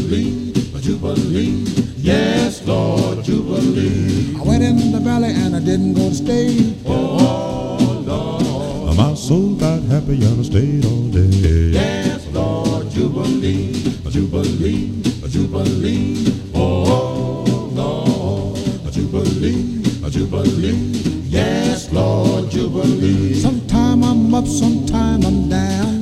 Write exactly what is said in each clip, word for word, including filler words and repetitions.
Jubilee, a Jubilee, yes, Lord, Jubilee. I went in the valley and I didn't go to stay. Oh, Lord, My soul got happy and I stayed all day. yes, Lord, Jubilee, a Jubilee, a Jubilee. Oh, Lord, a Jubilee, a Jubilee, yes, Lord, Jubilee. Sometime I'm up, sometime I'm down.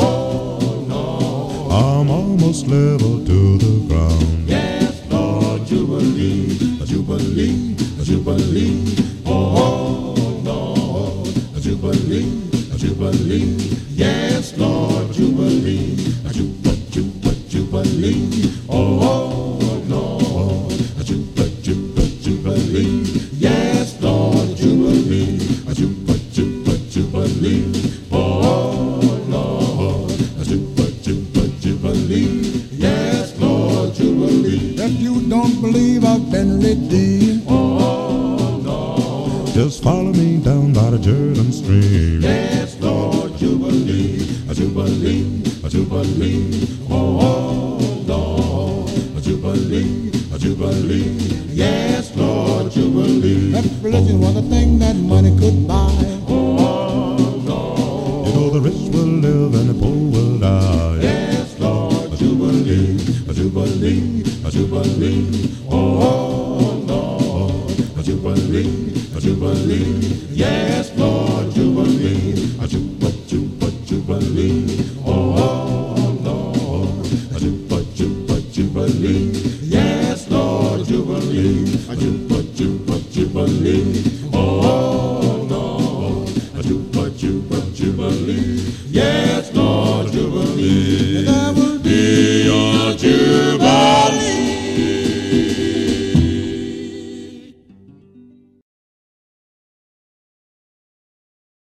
I'm almost level to the ground. Yes, Lord, Jubilee, a Jubilee, a Jubilee. Oh, Lord, a Jubilee, a Jubilee. Yes, Lord, Jubilee, a Jubilee, Jubilee. Oh, Lord, a Jubilee, Jubilee. Yes, Lord, Jubilee, a Jubilee, Jubilee. Oh, Lord, a Jubilee, Jubilee. Yes, Lord, Jubilee. If you don't believe I've been redeemed, Oh, Lord. Just follow me down by the Jordan stream. Yes, Lord, Jubilee, a Jubilee, a Jubilee. Oh, Lord, a Jubilee, a Jubilee. Yes, Lord, Jubilee. if religion was a thing that money could buy, Oh, Lord. You know the rich will live and the poor will die. Yes, Lord, Jubilee, a Jubilee, a Jubilee. Oh, Lord, a Jubilee, a Jubilee. Yes, Lord, Jubilee, a Jubilee, Jubilee. Oh, Lord, a Jubilee, Jubilee. Yes, Lord, Jubilee, a Jubilee, Jubilee. Oh, Lord, a Jubilee, Jubilee. Yes, Lord, Jubilee. there will Be a Jubilee.